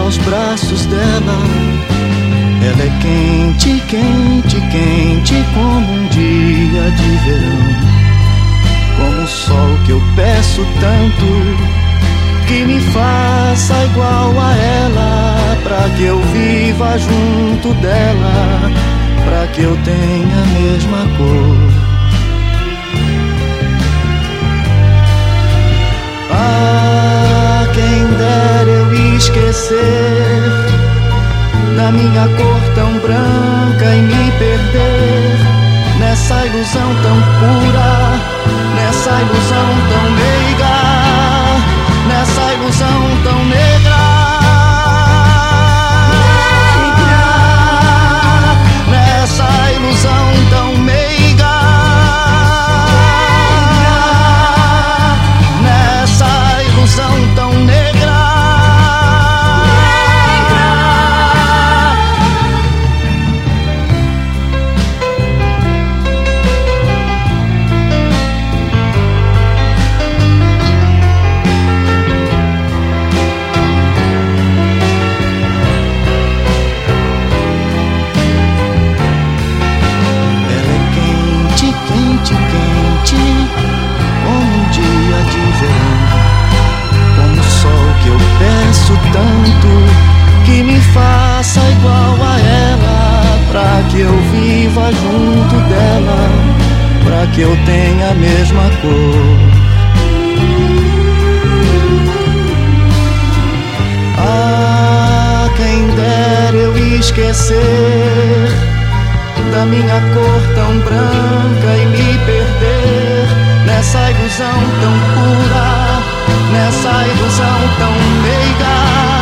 aos braços dela. Ela é quente, quente, quente, como um dia de verão, como o sol que eu peço tanto, que me faça igual a ela, pra que eu viva junto dela, pra que eu tenha a mesma cor. Ah, quem dera eu esquecer da minha cor tão branca e me perder nessa ilusão tão pura, nessa ilusão tão meiga, nessa ilusão tão negra, nessa ilusão tão meiga, nessa ilusão tão negra. Tanto que me faça igual a ela, pra que eu viva junto dela, pra que eu tenha a mesma cor. Ah, quem dera eu esquecer da minha cor tão branca e me perder nessa ilusão tão pura, nessa ilusão tão meiga,